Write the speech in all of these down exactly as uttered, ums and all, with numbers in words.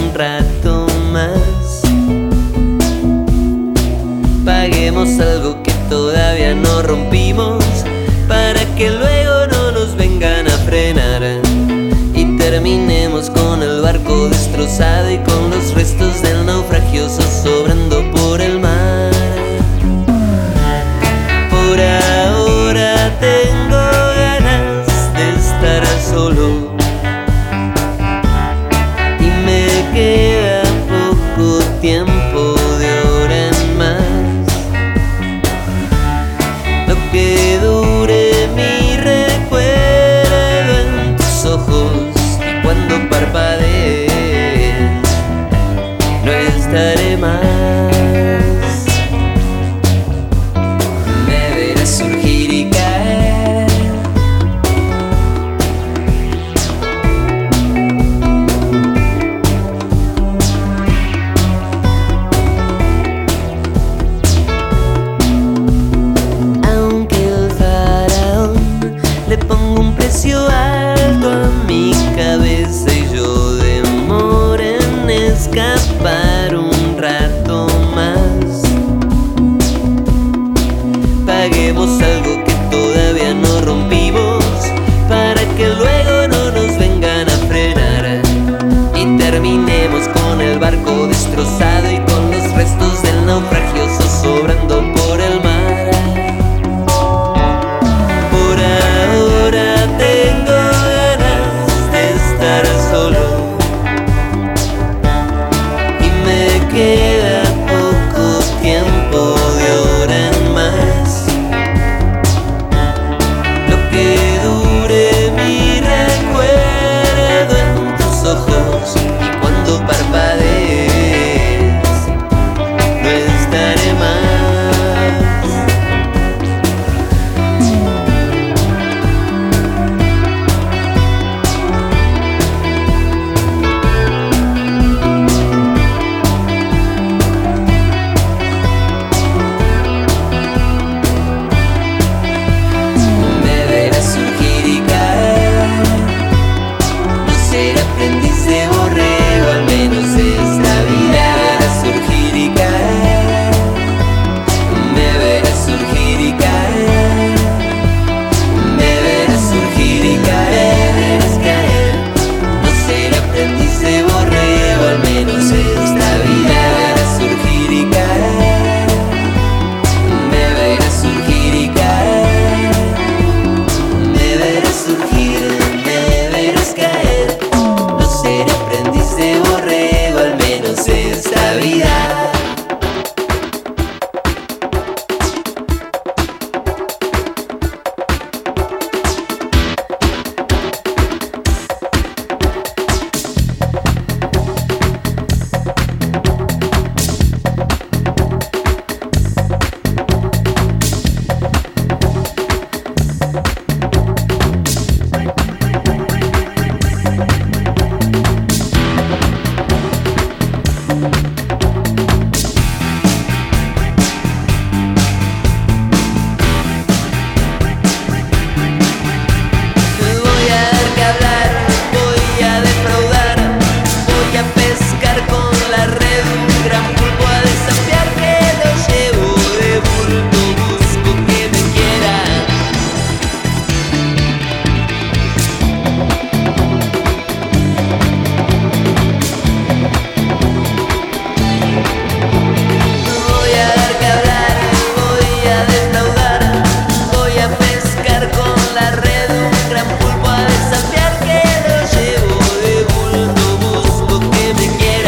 un rato más. Paguemos algo que todavía no rompimos, para que luego no nos vengan a frenar y terminemos con el barco destrozado y con los restos del naufragio sobrando por el mar. Por ahora tengo ganas de estar solo y me queda poco tiempo de hora en más. Lo que dure mi recuerdo en tus ojos, y cuando parpadees no estaré más. Me verás surgir y caer, aunque el faraón le ponga un precio alto a mi cabeza y yo demore en escapar un rato más. Paguemos algo que todavía no rompimos, para que luego no nos vengan a frenar y terminemos con el barco destrozado y con los restos del naufragio sobrando por el mar. Por ahora tengo ganas de estar solo y me queda poco tiempo de hora en más. Lo que dure mi recuerdo en tus ojos, y cuando parpadees no estaré más. Me verás surgir y caer, no seré aprendiz de borrego, al menos esta vida. Me verás surgir y caer, me verás surgir y caer, me verás surgir y caer, verás caer. No seré aprendiz de borrego, al menos esta vida. Me verás surgir y caer, me verás surgir y caer, me verás surgir, me verás caer. No seré aprendiz de borrego, al menos esta vida. Voy a dar que hablar, voy a defraudar, voy a pescar con la red un gran pulpo, a desafiar que lo llevo de bulto, busco que me quieran. Voy a dar que hablar, voy a defraudar, voy a pescar con la red un gran pulpo, a desafiar que lo llevo de bulto, busco que me quiera.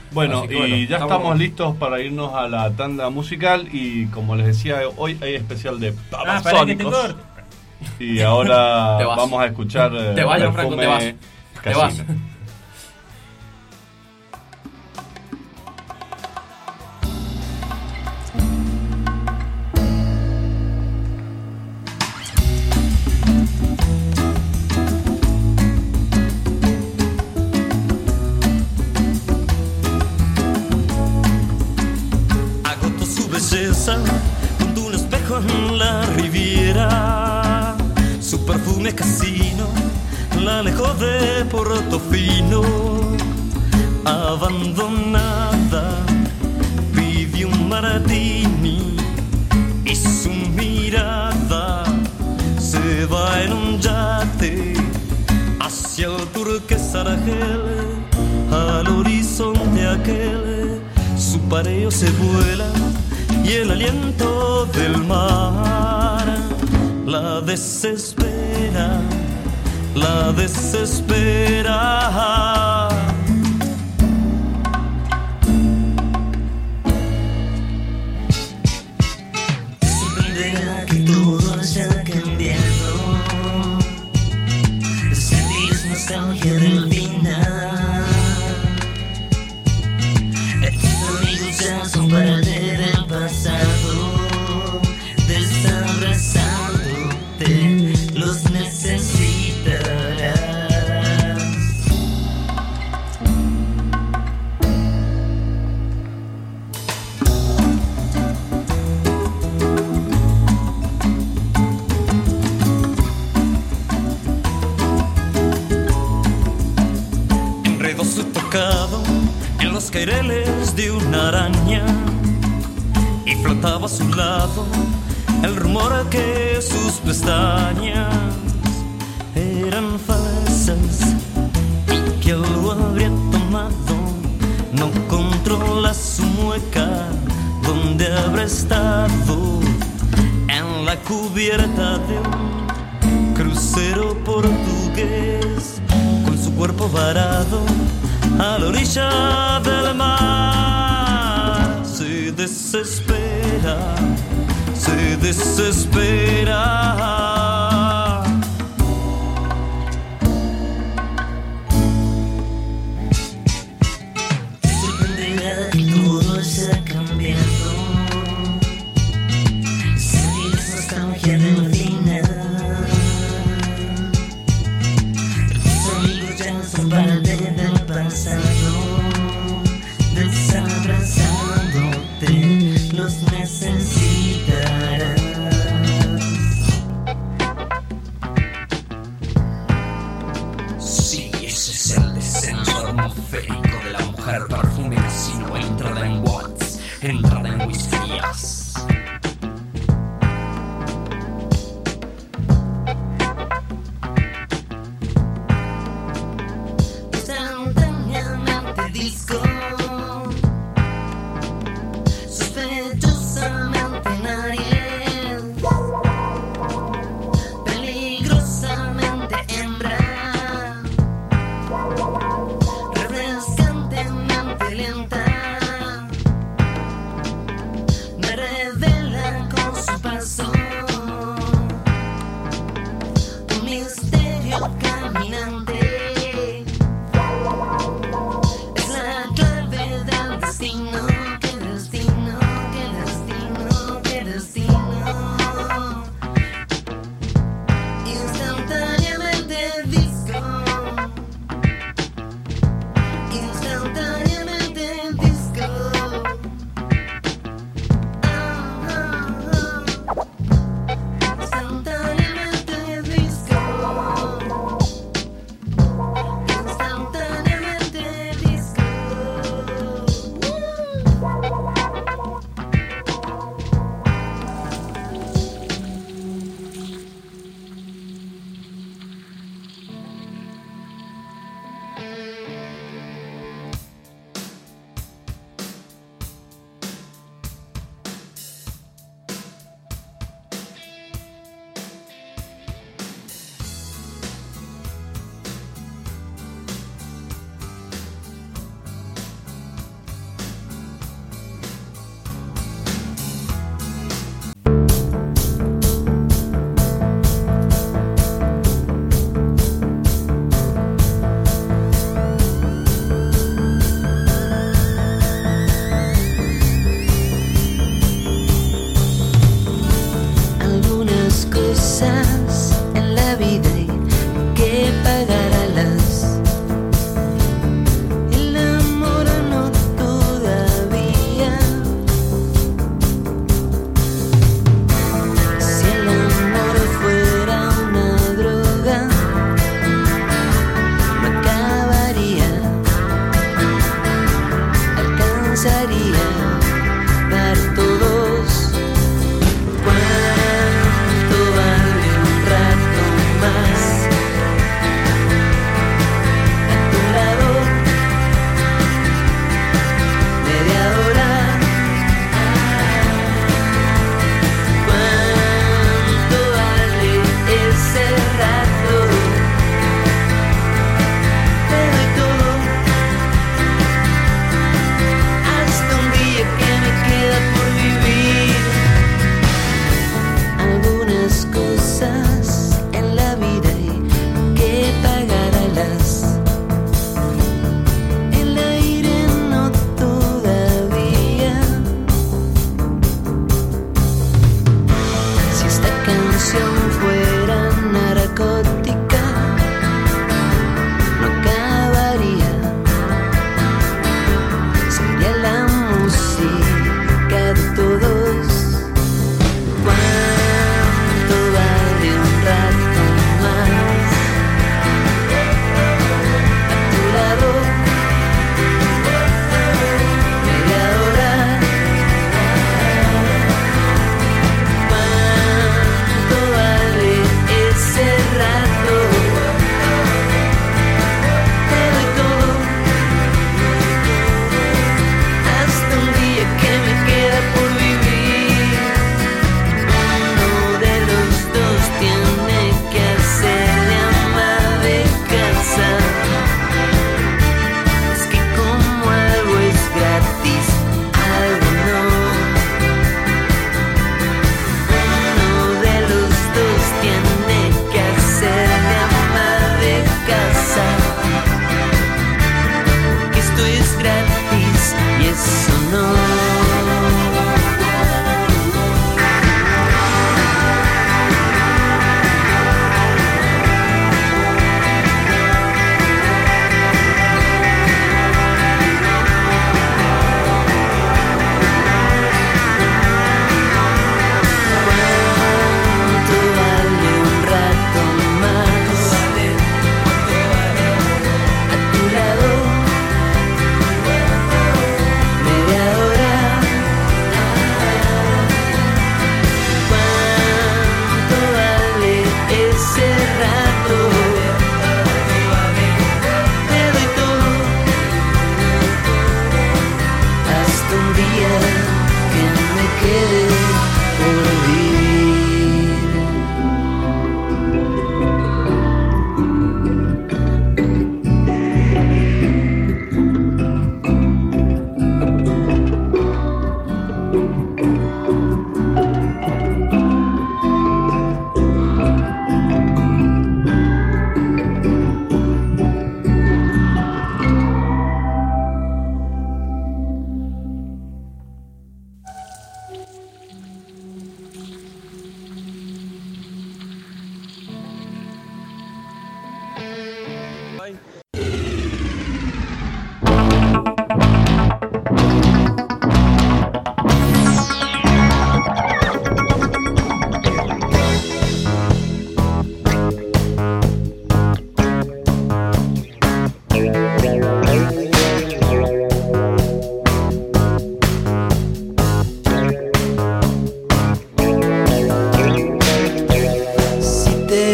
Bueno, Así y que bueno, ya estamos- estamos listos para irnos a la tanda musical y como les decía, hoy hay especial de Ah, pará que te Babasónicos. corte. Y ahora Te vas. vamos a escuchar eh, Te vas, Gianfranco, te vas. Perfume Te vas. Casino. Agotó su belleza junto a un espejo en la riviera. Su perfume casino la alejó de Portofino. Abandonada pidió un martini y su mirada se va en un yate hacia el turquesa Argel, al horizonte aquel. Su pareo se vuela y el aliento del mar la desespera, la desespera. Sorprenderá que todo haya cambiado. Sentir nostalgia del final. Tus amigos ya son parte del pasado. Desabrazándote, los necesitarás. Enredó su tocado en los caireles de una araña y flotaba a su lado el rumor que sus pestañas eran falsas y que lo habría tomado. No controla su mueca, donde habrá estado, en la cubierta de un crucero portugués, con su cuerpo varado a la orilla del mar. Se desespera, se desespera. Sorprenderá que todo haya cambiado. Sentir nostalgia del final. Tus amigos ya son parte del pasado. Desabrazándote, los necesitarás. Sí, ese es el descenso atmosférico de la mujer perfume casino. Entrada en watts, entrada en whiskyas. Instantáneamente disco, sospechosamente Ariel, peligrosamente hembra, refrescantemente lenta, me revela con su paso un misterio caminante. Es la clave del destino, que destino, que destino, que destino. Instantáneamente disco, instantáneamente disco. Ah, ah, ah. Instantáneamente disco.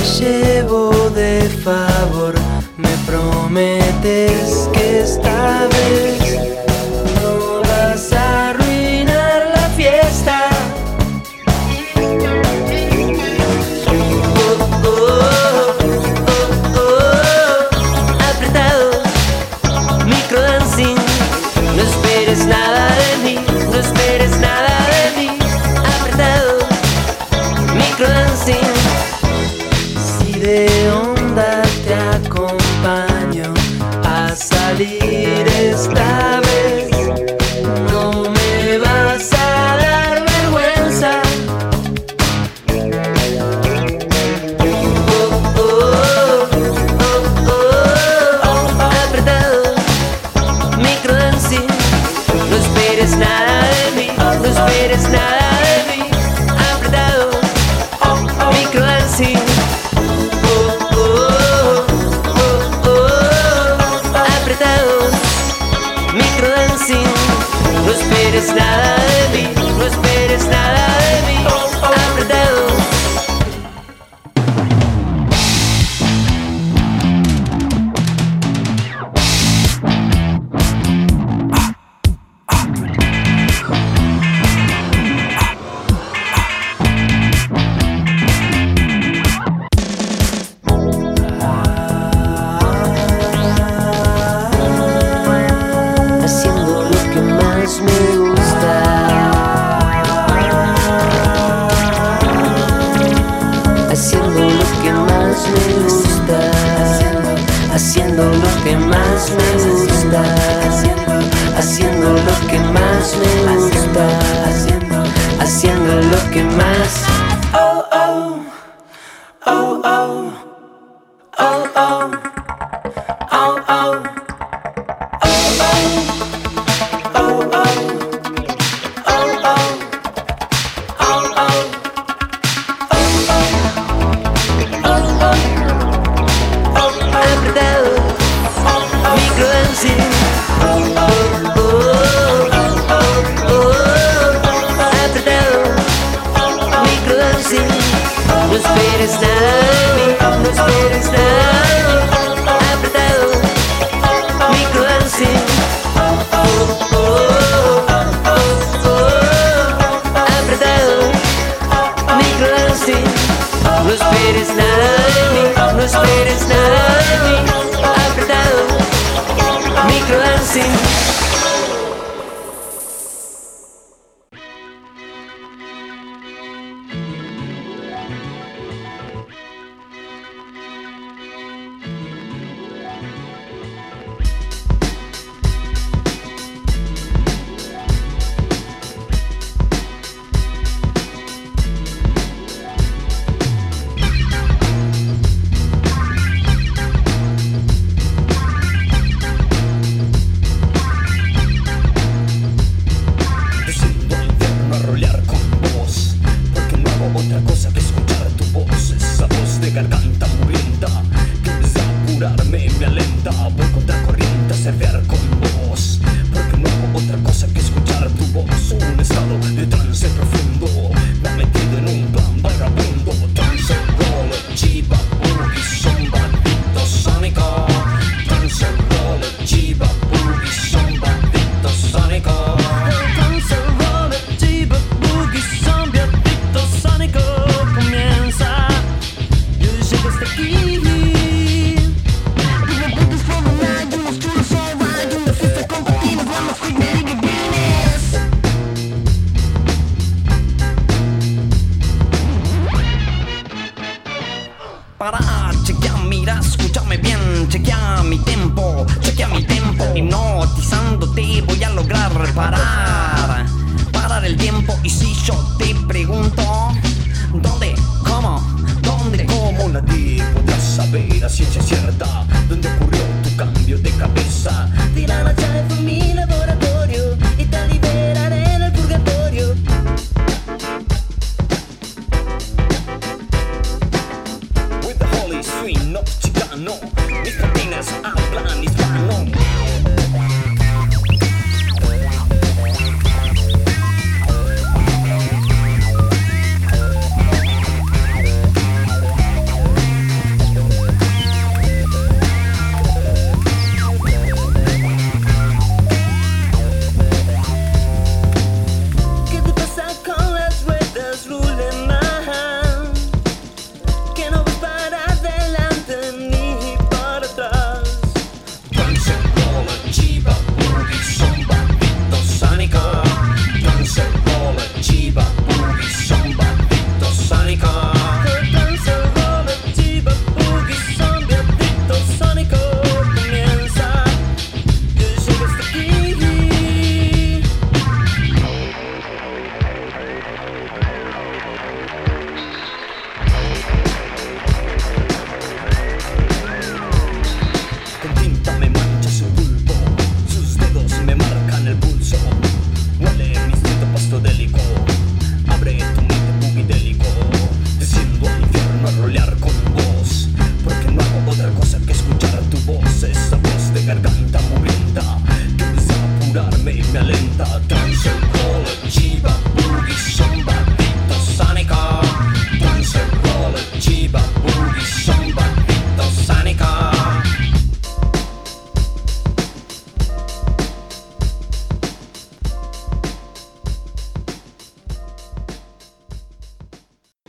llevo de favor. Me prometes que esta vez no vas a arruinar la fiesta. Oh, oh, oh, oh. Apretado, microdancing. No esperes nada de mí, no esperes nada de mí. Apretado, microdancing. Si de onda te acompaño a salir esta vez, no me vas a dar vergüenza. Oh, oh, oh, oh, oh. Apretado, microdancing. No esperes nada de mí, no esperes nada de mí. Apretado, microdancing. No esperes nada de mí, no esperes nada de mí. Apretado. Haciendo lo que más me gusta. Haciendo lo que más me gusta. Haciendo lo que más me gusta. Haciendo lo que más me gusta. Haciendo lo que más. Oh, oh. Oh, oh. Oh, oh. Oh, oh. No esperes nada de mí, no esperes nada de mí. Apretado, microdancing. Oh, oh, oh, oh. Apretado, microdancing. No esperes nada de mí, no esperes nada de mí. Apretado, microdancing. Swing, no chicano, mis patinas hablan hispano.